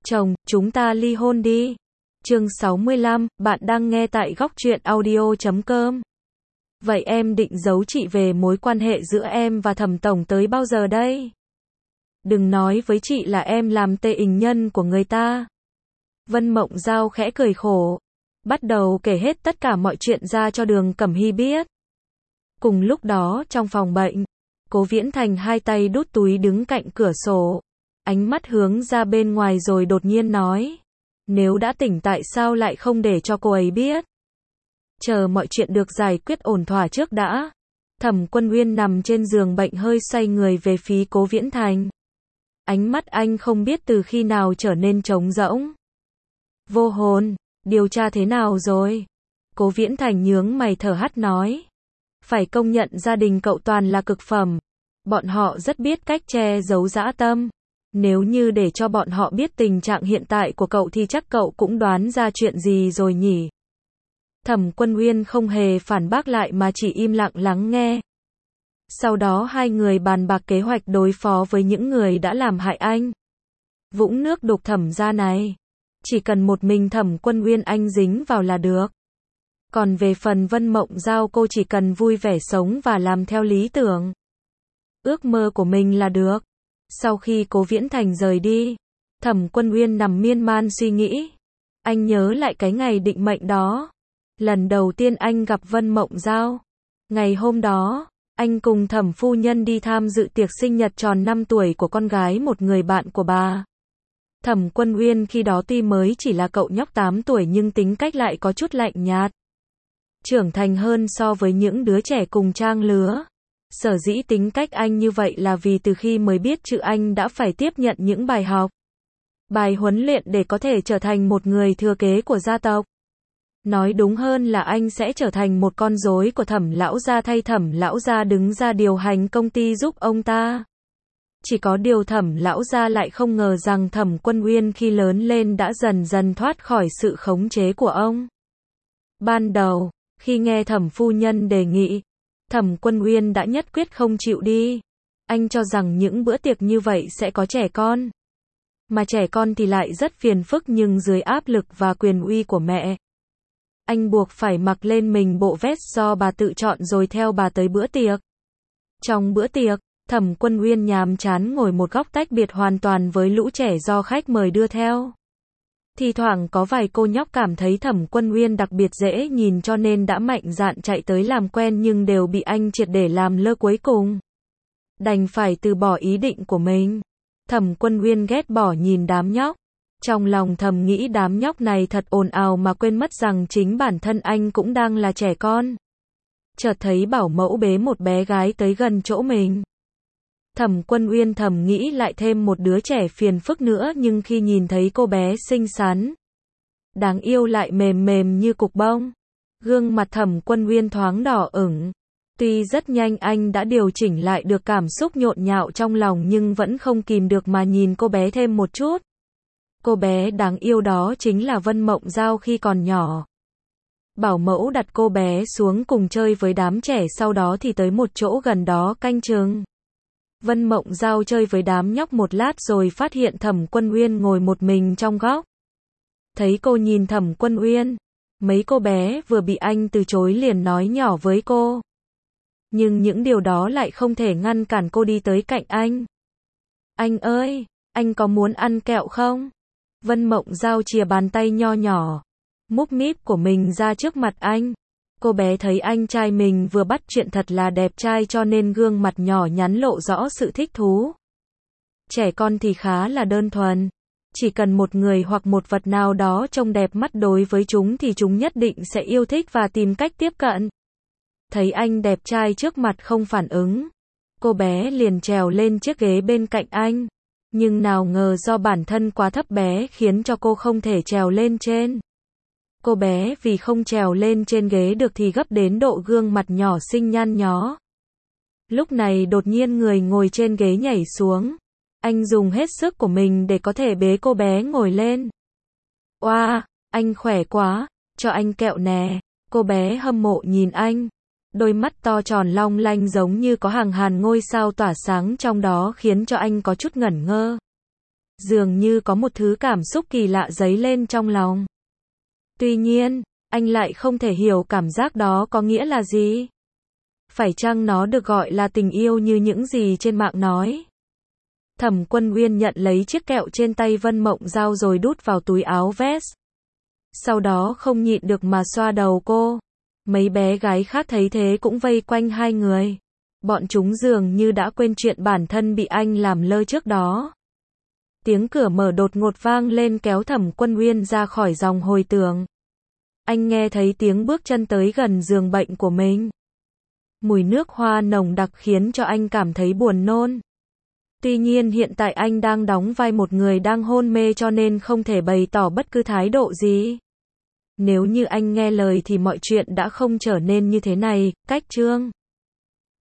Chồng, chúng ta ly hôn đi. Chương 65, bạn đang nghe tại góc truyện audio.com. Vậy em định giấu chị về mối quan hệ giữa em và Thẩm tổng tới bao giờ đây? Đừng nói với chị là em làm tệ ình nhân của người ta. Vân Mộng Giao khẽ cười khổ, bắt đầu kể hết tất cả mọi chuyện ra cho Đường Cẩm Hy biết. Cùng lúc đó trong phòng bệnh, Cố Viễn Thành hai tay đút túi đứng cạnh cửa sổ, ánh mắt hướng ra bên ngoài rồi đột nhiên nói, nếu đã tỉnh tại sao lại không để cho cô ấy biết? Chờ mọi chuyện được giải quyết ổn thỏa trước đã. Thẩm Quân Uyên nằm trên giường bệnh hơi xoay người về phía Cố Viễn Thành. Ánh mắt anh không biết từ khi nào trở nên trống rỗng. Vô hồn, điều tra thế nào rồi? Cố Viễn Thành nhướng mày thở hắt nói. Phải công nhận gia đình cậu toàn là cực phẩm. Bọn họ rất biết cách che giấu dã tâm. Nếu như để cho bọn họ biết tình trạng hiện tại của cậu thì chắc cậu cũng đoán ra chuyện gì rồi nhỉ? Thẩm Quân Uyên không hề phản bác lại mà chỉ im lặng lắng nghe. Sau đó hai người bàn bạc kế hoạch đối phó với những người đã làm hại anh. Vũng nước đục Thẩm gia này, chỉ cần một mình Thẩm Quân Uyên anh dính vào là được. Còn về phần Vân Mộng Giao, cô chỉ cần vui vẻ sống và làm theo lý tưởng, ước mơ của mình là được. Sau khi Cố Viễn Thành rời đi, Thẩm Quân Uyên nằm miên man suy nghĩ. Anh nhớ lại cái ngày định mệnh đó. Lần đầu tiên anh gặp Vân Mộng Giao. Ngày hôm đó, anh cùng Thẩm phu nhân đi tham dự tiệc sinh nhật tròn 5 tuổi của con gái một người bạn của bà. Thẩm Quân Uyên khi đó tuy mới chỉ là cậu nhóc 8 tuổi nhưng tính cách lại có chút lạnh nhạt, trưởng thành hơn so với những đứa trẻ cùng trang lứa. Sở dĩ tính cách anh như vậy là vì từ khi mới biết chữ anh đã phải tiếp nhận những bài học, bài huấn luyện để có thể trở thành một người thừa kế của gia tộc. Nói đúng hơn là anh sẽ trở thành một con rối của Thẩm lão gia thay Thẩm lão gia đứng ra điều hành công ty giúp ông ta. Chỉ có điều Thẩm lão gia lại không ngờ rằng Thẩm Quân Uyên khi lớn lên đã dần dần thoát khỏi sự khống chế của ông. Ban đầu, khi nghe Thẩm phu nhân đề nghị, Thẩm Quân Uyên đã nhất quyết không chịu đi. Anh cho rằng những bữa tiệc như vậy sẽ có trẻ con. Mà trẻ con thì lại rất phiền phức, nhưng dưới áp lực và quyền uy của mẹ, anh buộc phải mặc lên mình bộ vest do bà tự chọn rồi theo bà tới bữa tiệc. Trong bữa tiệc, Thẩm Quân Uyên nhàm chán ngồi một góc tách biệt hoàn toàn với lũ trẻ do khách mời đưa theo. Thì thoảng có vài cô nhóc cảm thấy Thẩm Quân Uyên đặc biệt dễ nhìn cho nên đã mạnh dạn chạy tới làm quen nhưng đều bị anh triệt để làm lơ, cuối cùng đành phải từ bỏ ý định của mình. Thẩm Quân Uyên ghét bỏ nhìn đám nhóc. Trong lòng thầm nghĩ đám nhóc này thật ồn ào mà quên mất rằng chính bản thân anh cũng đang là trẻ con. Chợt thấy bảo mẫu bế một bé gái tới gần chỗ mình. Thẩm Quân Uyên thầm nghĩ lại thêm một đứa trẻ phiền phức nữa, nhưng khi nhìn thấy cô bé xinh xắn, đáng yêu lại mềm mềm như cục bông, gương mặt Thẩm Quân Uyên thoáng đỏ ửng. Tuy rất nhanh anh đã điều chỉnh lại được cảm xúc nhộn nhạo trong lòng nhưng vẫn không kìm được mà nhìn cô bé thêm một chút. Cô bé đáng yêu đó chính là Vân Mộng Giao khi còn nhỏ. Bảo mẫu đặt cô bé xuống cùng chơi với đám trẻ, sau đó thì tới một chỗ gần đó canh chừng. Vân Mộng Giao chơi với đám nhóc một lát rồi phát hiện Thẩm Quân Uyên ngồi một mình trong góc. Thấy cô nhìn Thẩm Quân Uyên, mấy cô bé vừa bị anh từ chối liền nói nhỏ với cô. Nhưng những điều đó lại không thể ngăn cản cô đi tới cạnh anh. Anh ơi, anh có muốn ăn kẹo không? Vân Mộng Giao chìa bàn tay nho nhỏ, múp míp của mình ra trước mặt anh. Cô bé thấy anh trai mình vừa bắt chuyện thật là đẹp trai cho nên gương mặt nhỏ nhắn lộ rõ sự thích thú. Trẻ con thì khá là đơn thuần. Chỉ cần một người hoặc một vật nào đó trông đẹp mắt đối với chúng thì chúng nhất định sẽ yêu thích và tìm cách tiếp cận. Thấy anh đẹp trai trước mặt không phản ứng, cô bé liền trèo lên chiếc ghế bên cạnh anh. Nhưng nào ngờ do bản thân quá thấp bé khiến cho cô không thể trèo lên trên. Cô bé vì không trèo lên trên ghế được thì gấp đến độ gương mặt nhỏ xinh nhăn nhó. Lúc này đột nhiên người ngồi trên ghế nhảy xuống. Anh dùng hết sức của mình để có thể bế cô bé ngồi lên. Oa, anh khỏe quá, cho anh kẹo nè. Cô bé hâm mộ nhìn anh. Đôi mắt to tròn long lanh giống như có hàng ngàn ngôi sao tỏa sáng trong đó khiến cho anh có chút ngẩn ngơ. Dường như có một thứ cảm xúc kỳ lạ dấy lên trong lòng. Tuy nhiên, anh lại không thể hiểu cảm giác đó có nghĩa là gì. Phải chăng nó được gọi là tình yêu như những gì trên mạng nói? Thẩm Quân Uyên nhận lấy chiếc kẹo trên tay Vân Mộng Giao rồi đút vào túi áo vest. Sau đó không nhịn được mà xoa đầu cô. Mấy bé gái khác thấy thế cũng vây quanh hai người. Bọn chúng dường như đã quên chuyện bản thân bị anh làm lơ trước đó. Tiếng cửa mở đột ngột vang lên kéo Thẩm Quân Uyên ra khỏi dòng hồi tưởng. Anh nghe thấy tiếng bước chân tới gần giường bệnh của mình. Mùi nước hoa nồng đặc khiến cho anh cảm thấy buồn nôn. Tuy nhiên hiện tại anh đang đóng vai một người đang hôn mê cho nên không thể bày tỏ bất cứ thái độ gì. Nếu như anh nghe lời thì mọi chuyện đã không trở nên như thế này. Cách chương